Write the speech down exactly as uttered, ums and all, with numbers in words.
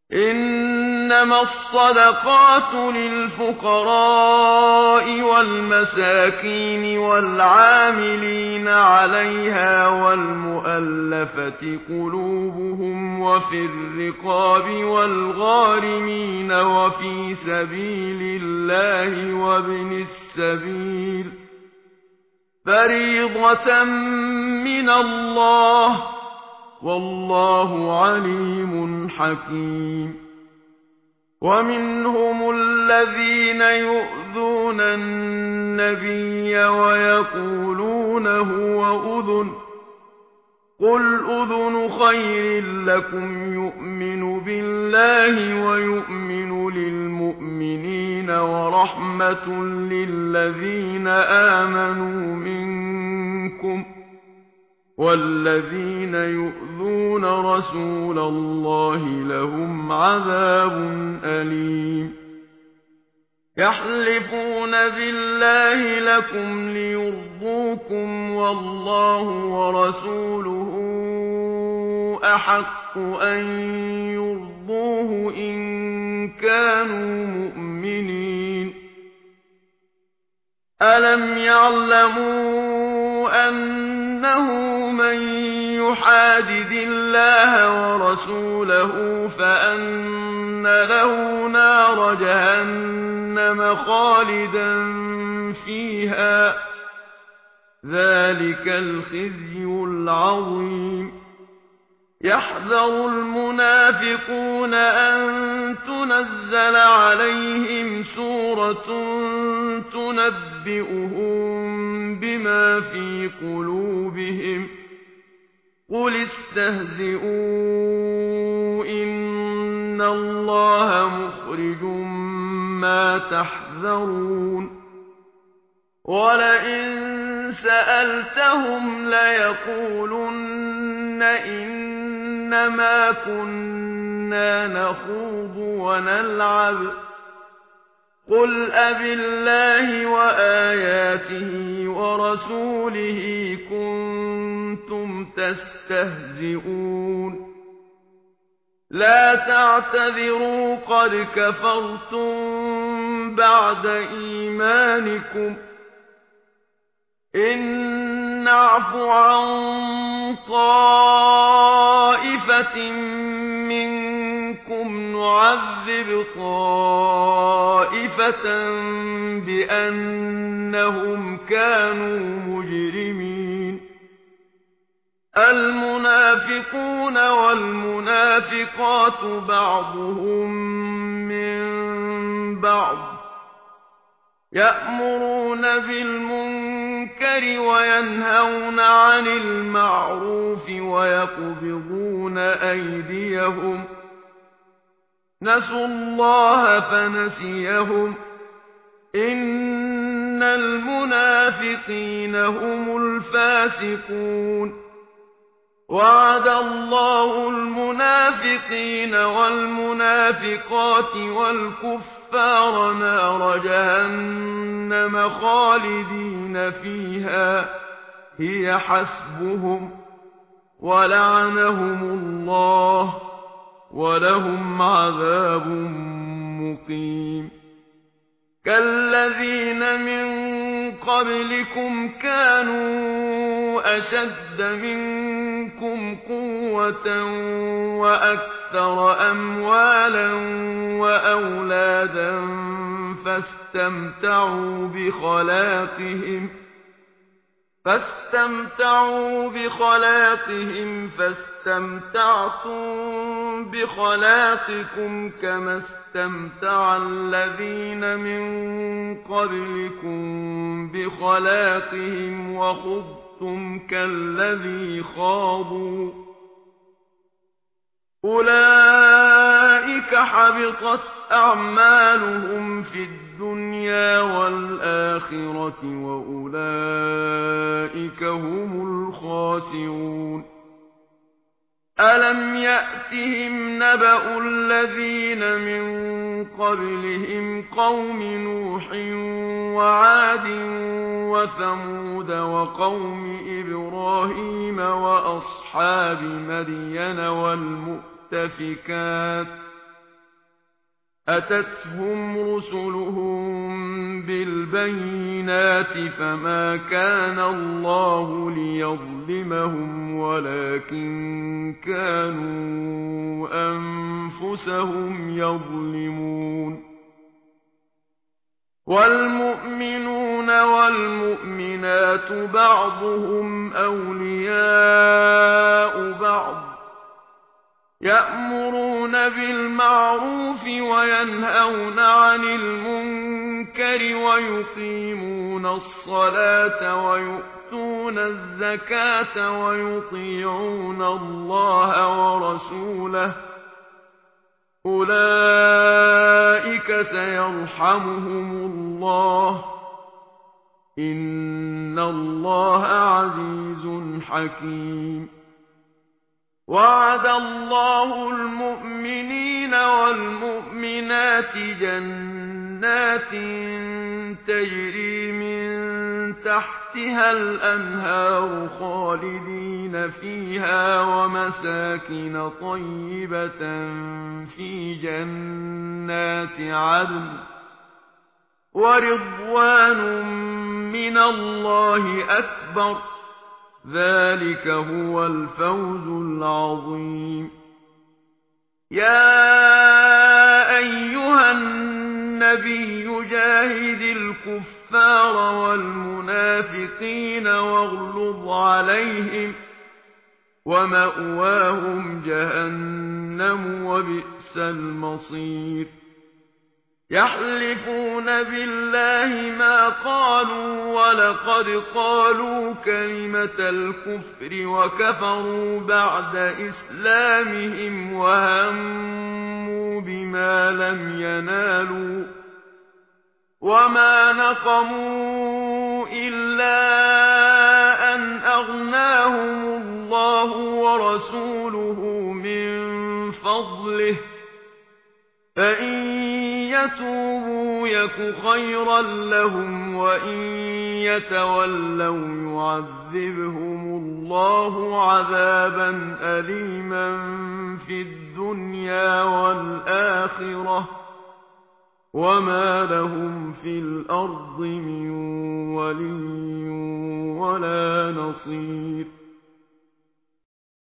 إنما الصدقات للفقراء والمساكين والعاملين عليها والمؤلفة قلوبهم وفي الرقاب والغارمين وفي سبيل الله وابن السبيل فريضة من الله والله عليم حكيم. ومنهم الذين يؤذون النبي ويقولون هو أذن قل أذن خير لكم يؤمن بالله ويؤمن للمؤمنين ورحمة للذين آمنوا منكم والذين يؤذون رسول الله لهم عذاب أليم. يحلفون بالله لكم ليرضوكم والله ورسوله أحق أن يرضوه إن كانوا مؤمنين. ألم يعلموا أنه من يحادد الله ورسوله فأن له نار جهنم خالدا فيها ذلك الخزي العظيم. يحذر المنافقون أن تنزل عليهم سورة تنبئهم بما في قلوبهم قل استهزئوا إن الله مخرج ما تحذرون. ولئن سألتهم ليقولن إنما كنا نخوض ونلعب قل أبالله وآياته ورسوله كنتم تستهزئون لا تعتذروا قد كفرتم بعد إيمانكم إن نعف عن طائفة منكم نعذب طائفة بأنهم كانوا مجرمين. المنافقون والمنافقات بعضهم من بعض يأمرون بالمنكر وينهون عن المعروف ويقبضون أيديهم نسوا الله فنسيهم إن المنافقين هم الفاسقون. وعد الله المنافقين والمنافقات والكفار نار جهنم خالدين فيها هي حسبهم ولعنهم الله ولهم عذاب مقيم. كالذين من قبلكم كانوا أشد منكم قوة وأكثر أموالا وأولادا فاستمتعوا بخلاقهم فاستمتعوا بخلاقهم فاستمتعتم بخلاقكم كما استمتع الذين من قبلكم بخلاقهم وخضتم كالذي خاضوا أولئك حبطت أعمالهم في الدنيا والآخرة وأولئك هم الخاسرون. ألم يأتهم نبأ الذين من قبلهم قوم نوح وعاد وثمود وقوم إبراهيم وأصحاب مدين والمؤتفكات أتتهم رسلهم بالبينات فما كان الله ليظلمهم ولكن كانوا أنفسهم يظلمون والمؤمنون والمؤمنات بعضهم أولياء بعض يأمرون بالمعروف وينهون عن المنكر ويقيمون الصلاة ويؤتون الزكاة ويطيعون الله ورسوله أولئك سيرحمهم الله إن الله عزيز حكيم وعد الله المؤمنين والمؤمنات جنات تجري من تحتها الأنهار خالدين فيها ومساكن طيبة في جنات عدن ورضوان من الله أكبر ذلك هو الفوز العظيم يا أيها النبي جاهد الكفار والمنافقين واغلظ عليهم ومأواهم جهنم وبئس المصير يحلفون بالله ما قالوا ولقد قالوا كلمة الكفر وكفروا بعد إسلامهم وهموا بما لم ينالوا وما نقموا إلا أن أغناهم الله ورسوله من فضله فإن يتوبوا يك خيرا لهم وإن يتولوا يعذبهم الله عذابا أليما في الدنيا والآخرة وما لهم في الأرض من ولي ولا نصير